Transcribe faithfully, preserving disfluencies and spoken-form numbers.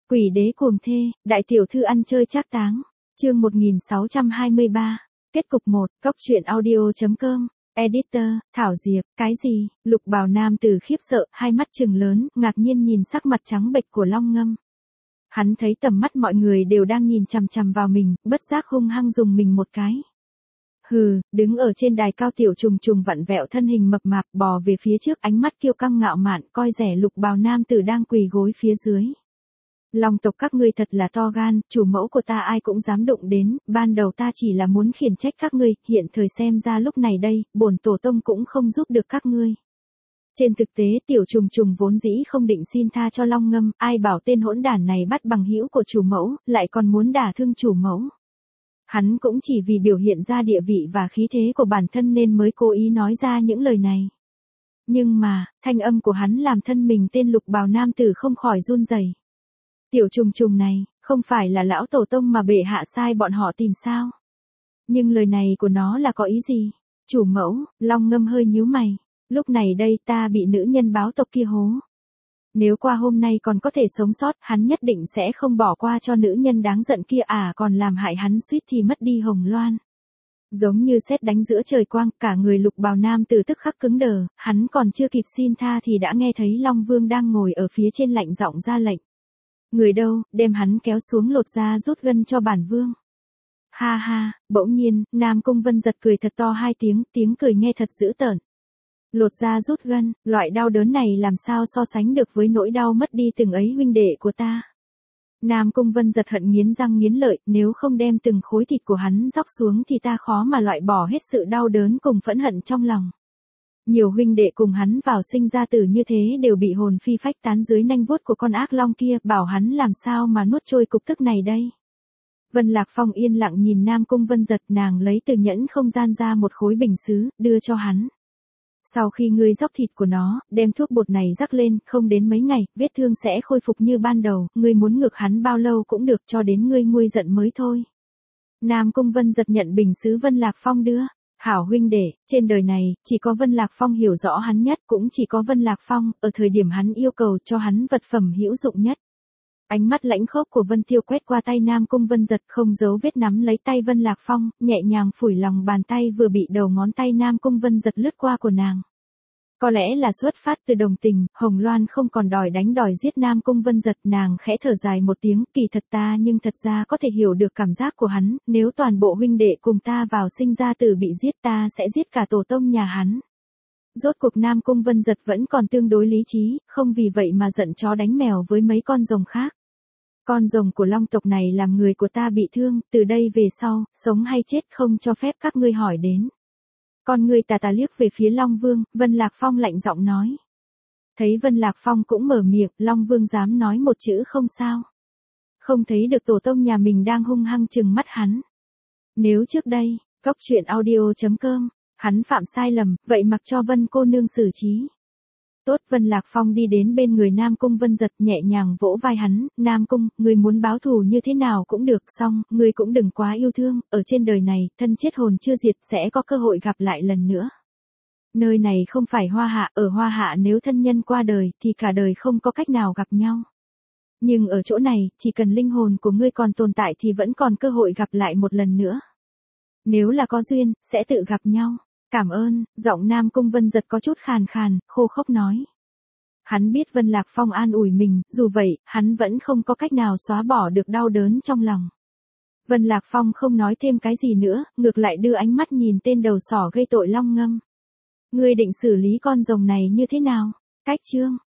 Quỷ đế cuồng thê, đại tiểu thư ăn chơi trác táng. Chương một nghìn sáu trăm hai mươi ba. Kết cục một, cóc truyện audio.com. Editor, Thảo Diệp, cái gì? Lục bào nam tử khiếp sợ, hai mắt trừng lớn, ngạc nhiên nhìn sắc mặt trắng bệch của Long Ngâm. Hắn thấy tầm mắt mọi người đều đang nhìn chằm chằm vào mình, bất giác hung hăng dùng mình một cái. Hừ, đứng ở trên đài cao tiểu trùng trùng vặn vẹo thân hình mập mạp bò về phía trước, ánh mắt kiêu căng ngạo mạn, coi rẻ lục bào nam tử đang quỳ gối phía dưới. Long tộc các ngươi thật là to gan, chủ mẫu của ta ai cũng dám đụng đến, ban đầu ta chỉ là muốn khiển trách các ngươi, hiện thời xem ra lúc này đây, bổn tổ tông cũng không giúp được các ngươi. Trên thực tế tiểu trùng trùng vốn dĩ không định xin tha cho Long Ngâm, ai bảo tên hỗn đản này bắt bằng hữu của chủ mẫu, lại còn muốn đả thương chủ mẫu. Hắn cũng chỉ vì biểu hiện ra địa vị và khí thế của bản thân nên mới cố ý nói ra những lời này. Nhưng mà, thanh âm của hắn làm thân mình tên lục bào nam tử không khỏi run rẩy. Tiểu trùng trùng này, không phải là lão tổ tông mà bệ hạ sai bọn họ tìm sao? Nhưng lời này của nó là có ý gì? Chủ mẫu, Long Ngâm hơi nhíu mày. Lúc này đây ta bị nữ nhân báo tộc kia hố. Nếu qua hôm nay còn có thể sống sót, hắn nhất định sẽ không bỏ qua cho nữ nhân đáng giận kia, à còn làm hại hắn suýt thì mất đi hồng loan. Giống như sét đánh giữa trời quang, cả người lục bào nam từ tức khắc cứng đờ, hắn còn chưa kịp xin tha thì đã nghe thấy Long Vương đang ngồi ở phía trên lạnh giọng ra lệnh. Người đâu, đem hắn kéo xuống lột ra rút gân cho bản vương. Ha ha, bỗng nhiên, Nam Cung Vân giật cười thật to hai tiếng, tiếng cười nghe thật dữ tợn. Lột da rút gân, loại đau đớn này làm sao so sánh được với nỗi đau mất đi từng ấy huynh đệ của ta. Nam Cung Vân giật hận nghiến răng nghiến lợi, nếu không đem từng khối thịt của hắn róc xuống thì ta khó mà loại bỏ hết sự đau đớn cùng phẫn hận trong lòng. Nhiều huynh đệ cùng hắn vào sinh ra tử như thế đều bị hồn phi phách tán dưới nanh vuốt của con ác long kia, bảo hắn làm sao mà nuốt trôi cục tức này đây. Vân Lạc Phong yên lặng nhìn Nam Cung Vân giật, nàng lấy từ nhẫn không gian ra một khối bình sứ, đưa cho hắn. Sau khi ngươi róc thịt của nó, đem thuốc bột này rắc lên, không đến mấy ngày, vết thương sẽ khôi phục như ban đầu, ngươi muốn ngược hắn bao lâu cũng được cho đến ngươi nguôi giận mới thôi. Nam Cung Vân giật nhận bình sứ Vân Lạc Phong đưa. Hảo huynh đệ, trên đời này, chỉ có Vân Lạc Phong hiểu rõ hắn nhất, cũng chỉ có Vân Lạc Phong, ở thời điểm hắn yêu cầu cho hắn vật phẩm hữu dụng nhất. Ánh mắt lãnh khốc của Vân Tiêu quét qua tay Nam Cung Vân giật, không giấu vết nắm lấy tay Vân Lạc Phong, nhẹ nhàng phủi lòng bàn tay vừa bị đầu ngón tay Nam Cung Vân giật lướt qua của nàng. Có lẽ là xuất phát từ đồng tình, Hồng Loan không còn đòi đánh đòi giết Nam Cung Vân giật, nàng khẽ thở dài một tiếng, kỳ thật ta nhưng thật ra có thể hiểu được cảm giác của hắn, nếu toàn bộ huynh đệ cùng ta vào sinh ra tử bị giết ta sẽ giết cả tổ tông nhà hắn. Rốt cuộc Nam Cung Vân giật vẫn còn tương đối lý trí, không vì vậy mà giận chó đánh mèo với mấy con rồng khác. Con rồng của Long tộc này làm người của ta bị thương, từ đây về sau, sống hay chết không cho phép các ngươi hỏi đến. Con ngươi tà tà liếc về phía Long Vương, Vân Lạc Phong lạnh giọng nói. Thấy Vân Lạc Phong cũng mở miệng, Long Vương dám nói một chữ không sao. Không thấy được tổ tông nhà mình đang hung hăng trừng mắt hắn. Nếu trước đây, cóc truyện audio.com, hắn phạm sai lầm, vậy mặc cho Vân cô nương xử trí. Tốt, Vân Lạc Phong đi đến bên người Nam Cung Vân giật, nhẹ nhàng vỗ vai hắn, Nam Cung, ngươi muốn báo thù như thế nào cũng được, xong, ngươi cũng đừng quá yêu thương, ở trên đời này, thân chết hồn chưa diệt, sẽ có cơ hội gặp lại lần nữa. Nơi này không phải Hoa Hạ, ở Hoa Hạ nếu thân nhân qua đời, thì cả đời không có cách nào gặp nhau. Nhưng ở chỗ này, chỉ cần linh hồn của ngươi còn tồn tại thì vẫn còn cơ hội gặp lại một lần nữa. Nếu là có duyên, sẽ tự gặp nhau. Cảm ơn, giọng Nam Cung Vân giật có chút khàn khàn, khô khốc nói. Hắn biết Vân Lạc Phong an ủi mình, dù vậy, hắn vẫn không có cách nào xóa bỏ được đau đớn trong lòng. Vân Lạc Phong không nói thêm cái gì nữa, ngược lại đưa ánh mắt nhìn tên đầu sỏ gây tội Long Ngâm. Ngươi định xử lý con rồng này như thế nào? Cách chương.